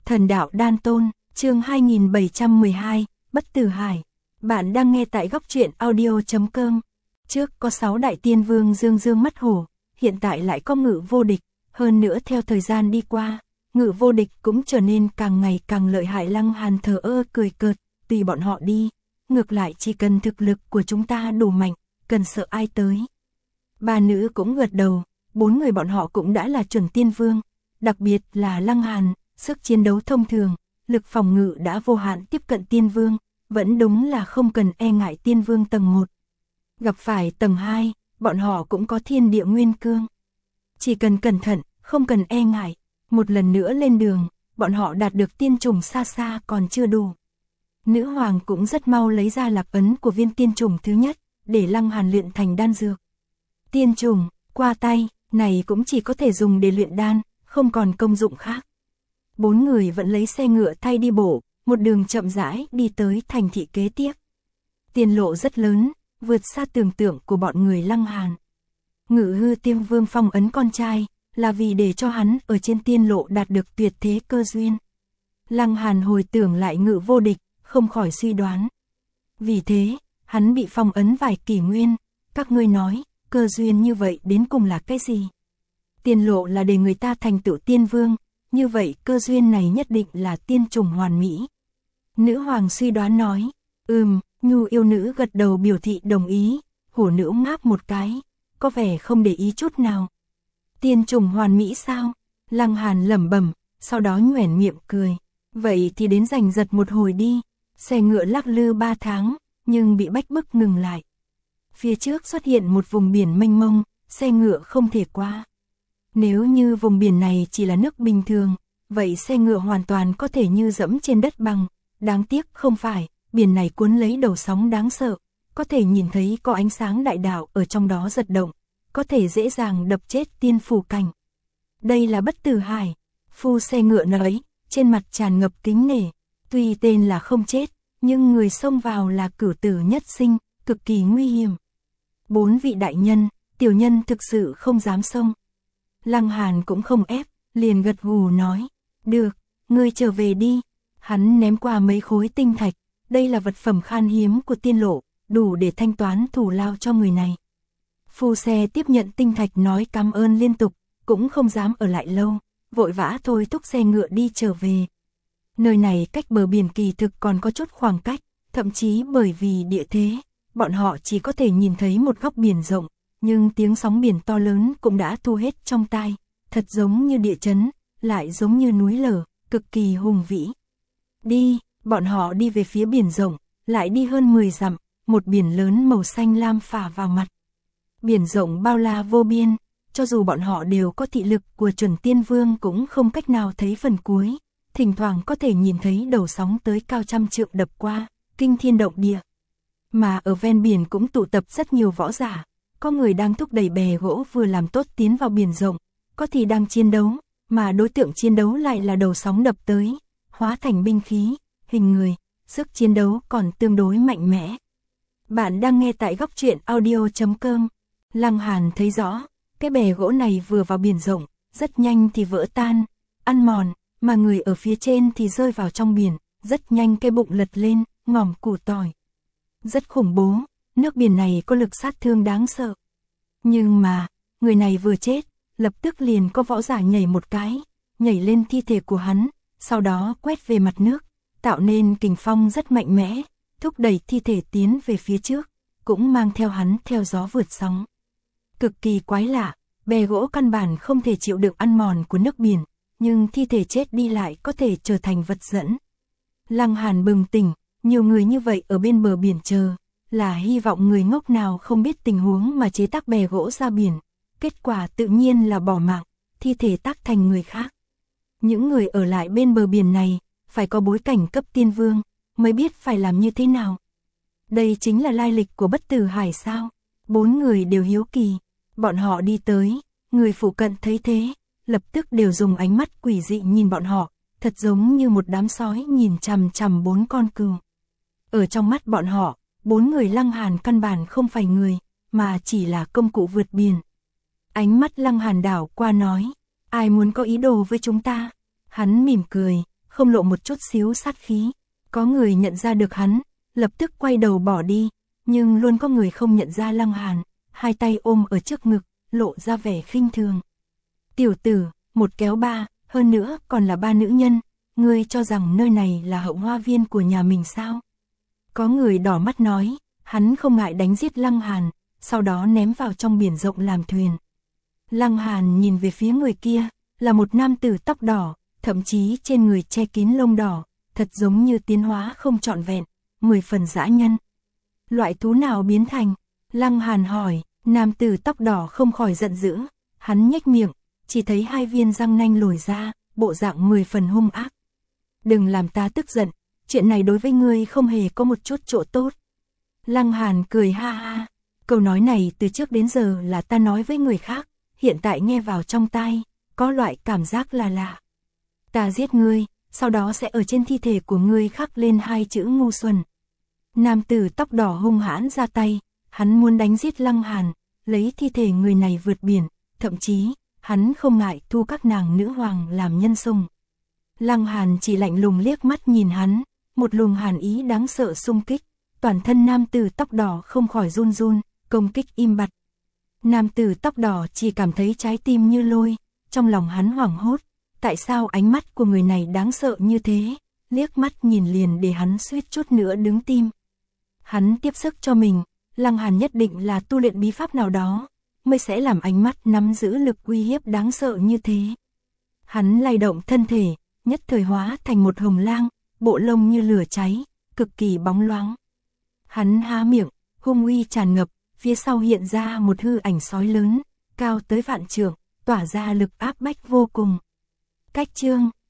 Thần đạo đan tôn, chương 2712, Bất Tử Hải. Bạn đang nghe tại góc truyện audio.com. Trước có 6 đại tiên vương dương dương mắt hổ, hiện tại lại có Ngự Vô Địch, hơn nữa theo thời gian đi qua, Ngự Vô Địch cũng trở nên càng ngày càng lợi hại. Lăng Hàn thờ ơ cười cợt, tùy bọn họ đi, ngược lại chỉ cần thực lực của chúng ta đủ mạnh, cần sợ ai tới. Ba nữ cũng gật đầu, 4 người bọn họ cũng đã là chuẩn tiên vương, đặc biệt là Lăng Hàn, sức chiến đấu thông thường, lực phòng ngự đã vô hạn tiếp cận tiên vương, vẫn đúng là không cần e ngại tiên vương tầng 1. Gặp phải tầng 2, bọn họ cũng có thiên địa nguyên cương. Chỉ cần cẩn thận, không cần e ngại, một lần nữa lên đường, bọn họ đạt được tiên trùng xa xa còn chưa đủ. Nữ hoàng cũng rất mau lấy ra lạc ấn của viên tiên trùng thứ nhất, để Lăng Hàn luyện thành đan dược. Tiên trùng, qua tay, này cũng chỉ có thể dùng để luyện đan, không còn công dụng khác. 4 người vẫn lấy xe ngựa thay đi bộ, một đường chậm rãi đi tới thành thị kế tiếp. Tiền lộ rất lớn, vượt xa tưởng tượng của bọn người Lăng Hàn. Ngự Hư Tiên Vương phong ấn con trai, là vì để cho hắn ở trên tiên lộ đạt được tuyệt thế cơ duyên. Lăng Hàn hồi tưởng lại Ngự Vô Địch, không khỏi suy đoán. Vì thế, hắn bị phong ấn vài kỷ nguyên, các ngươi nói, cơ duyên như vậy đến cùng là cái gì? Tiên lộ là để người ta thành tựu tiên vương, như vậy cơ duyên này nhất định là tiên trùng hoàn mỹ. Nữ hoàng suy đoán nói, Nhu yêu nữ gật đầu biểu thị đồng ý, hổ nữ ngáp một cái, có vẻ không để ý chút nào. Tiên trùng hoàn mỹ sao? Lăng Hàn lẩm bẩm, sau đó nhoẻn miệng cười. Vậy thì đến giành giật một hồi đi. Xe ngựa lắc lư 3 tháng, nhưng bị bách bức ngừng lại. Phía trước xuất hiện một vùng biển mênh mông, xe ngựa không thể qua. Nếu như vùng biển này chỉ là nước bình thường, vậy xe ngựa hoàn toàn có thể như dẫm trên đất bằng. Đáng tiếc không phải, biển này cuốn lấy đầu sóng đáng sợ, có thể nhìn thấy có ánh sáng đại đạo ở trong đó giật động, có thể dễ dàng đập chết tiên phù cảnh. Đây là Bất Tử Hải, phu xe ngựa nói, trên mặt tràn ngập kính nể. Tuy tên là không chết, nhưng người xông vào là cửu tử nhất sinh, cực kỳ nguy hiểm. 4 vị đại nhân, tiểu nhân thực sự không dám xông. Lăng Hàn cũng không ép, liền gật gù nói, được, ngươi trở về đi. Hắn ném qua mấy khối tinh thạch, đây là vật phẩm khan hiếm của tiên lộ, đủ để thanh toán thù lao cho người này. Phu xe tiếp nhận tinh thạch nói cảm ơn liên tục, cũng không dám ở lại lâu, vội vã thôi thúc xe ngựa đi trở về. Nơi này cách bờ biển kỳ thực còn có chút khoảng cách, thậm chí bởi vì địa thế, bọn họ chỉ có thể nhìn thấy một góc biển rộng, nhưng tiếng sóng biển to lớn cũng đã thu hết trong tai, thật giống như địa chấn, lại giống như núi lở, cực kỳ hùng vĩ. Đi, bọn họ đi về phía biển rộng, lại đi hơn 10 dặm, một biển lớn màu xanh lam phả vào mặt. Biển rộng bao la vô biên, cho dù bọn họ đều có thị lực của chuẩn tiên vương cũng không cách nào thấy phần cuối. Thỉnh thoảng có thể nhìn thấy đầu sóng tới cao trăm trượng đập qua, kinh thiên động địa. Mà ở ven biển cũng tụ tập rất nhiều võ giả, có người đang thúc đẩy bè gỗ vừa làm tốt tiến vào biển rộng, có thì đang chiến đấu, mà đối tượng chiến đấu lại là đầu sóng đập tới, hóa thành binh khí, hình người, sức chiến đấu còn tương đối mạnh mẽ. Bạn đang nghe tại góc truyện audio.com. Lăng Hàn thấy rõ, cái bè gỗ này vừa vào biển rộng, rất nhanh thì vỡ tan, ăn mòn. Mà người ở phía trên thì rơi vào trong biển, rất nhanh cái bụng lật lên, ngòm củ tỏi. Rất khủng bố, nước biển này có lực sát thương đáng sợ. Nhưng mà, người này vừa chết, lập tức liền có võ giả nhảy một cái, nhảy lên thi thể của hắn, sau đó quét về mặt nước, tạo nên kình phong rất mạnh mẽ, thúc đẩy thi thể tiến về phía trước, cũng mang theo hắn theo gió vượt sóng. Cực kỳ quái lạ, bè gỗ căn bản không thể chịu được ăn mòn của nước biển. Nhưng thi thể chết đi lại có thể trở thành vật dẫn. Lăng Hàn bừng tỉnh, nhiều người như vậy ở bên bờ biển chờ, là hy vọng người ngốc nào không biết tình huống mà chế tác bè gỗ ra biển. Kết quả tự nhiên là bỏ mạng, thi thể tác thành người khác. Những người ở lại bên bờ biển này, phải có bối cảnh cấp tiên vương, mới biết phải làm như thế nào. Đây chính là lai lịch của Bất Tử Hải sao? 4 người đều hiếu kỳ, bọn họ đi tới, người phụ cận thấy thế. Lập tức đều dùng ánh mắt quỷ dị nhìn bọn họ, thật giống như một đám sói nhìn chằm chằm 4 con cừu. Ở trong mắt bọn họ, 4 người Lăng Hàn căn bản không phải người, mà chỉ là công cụ vượt biển. Ánh mắt Lăng Hàn đảo qua nói, ai muốn có ý đồ với chúng ta? Hắn mỉm cười, không lộ một chút xíu sát khí. Có người nhận ra được hắn, lập tức quay đầu bỏ đi, nhưng luôn có người không nhận ra Lăng Hàn, hai tay ôm ở trước ngực, lộ ra vẻ khinh thường. Tiểu tử, một kéo ba, hơn nữa còn là ba nữ nhân, ngươi cho rằng nơi này là hậu hoa viên của nhà mình sao? Có người đỏ mắt nói, hắn không ngại đánh giết Lăng Hàn, sau đó ném vào trong biển rộng làm thuyền. Lăng Hàn nhìn về phía người kia, là một nam tử tóc đỏ, thậm chí trên người che kín lông đỏ, thật giống như tiến hóa không trọn vẹn, 10 phần dã nhân. Loại thú nào biến thành? Lăng Hàn hỏi, nam tử tóc đỏ không khỏi giận dữ, hắn nhếch miệng, chỉ thấy hai viên răng nanh lồi ra, bộ dạng 10 phần hung ác. Đừng làm ta tức giận, chuyện này đối với ngươi không hề có một chút chỗ tốt. Lăng Hàn cười ha ha, câu nói này từ trước đến giờ là ta nói với người khác, hiện tại nghe vào trong tai, có loại cảm giác là lạ. Ta giết ngươi, sau đó sẽ ở trên thi thể của ngươi khắc lên hai chữ ngu xuẩn. Nam tử tóc đỏ hung hãn ra tay, hắn muốn đánh giết Lăng Hàn, lấy thi thể người này vượt biển, thậm chí, hắn không ngại thu các nàng nữ hoàng làm nhân sủng. Lăng Hàn chỉ lạnh lùng liếc mắt nhìn hắn, một luồng hàn ý đáng sợ xung kích, toàn thân nam tử tóc đỏ không khỏi run run, công kích im bặt. Nam tử tóc đỏ chỉ cảm thấy trái tim như lôi, trong lòng hắn hoảng hốt, tại sao ánh mắt của người này đáng sợ như thế, liếc mắt nhìn liền để hắn suýt chút nữa đứng tim. Hắn tiếp sức cho mình, Lăng Hàn nhất định là tu luyện bí pháp nào đó, mới sẽ làm ánh mắt nắm giữ lực uy hiếp đáng sợ như thế. Hắn lay động thân thể, nhất thời hóa thành một hồng lang, bộ lông như lửa cháy, cực kỳ bóng loáng. Hắn há miệng, hung uy tràn ngập, phía sau hiện ra một hư ảnh sói lớn, cao tới vạn trượng, tỏa ra lực áp bách vô cùng. Cách chương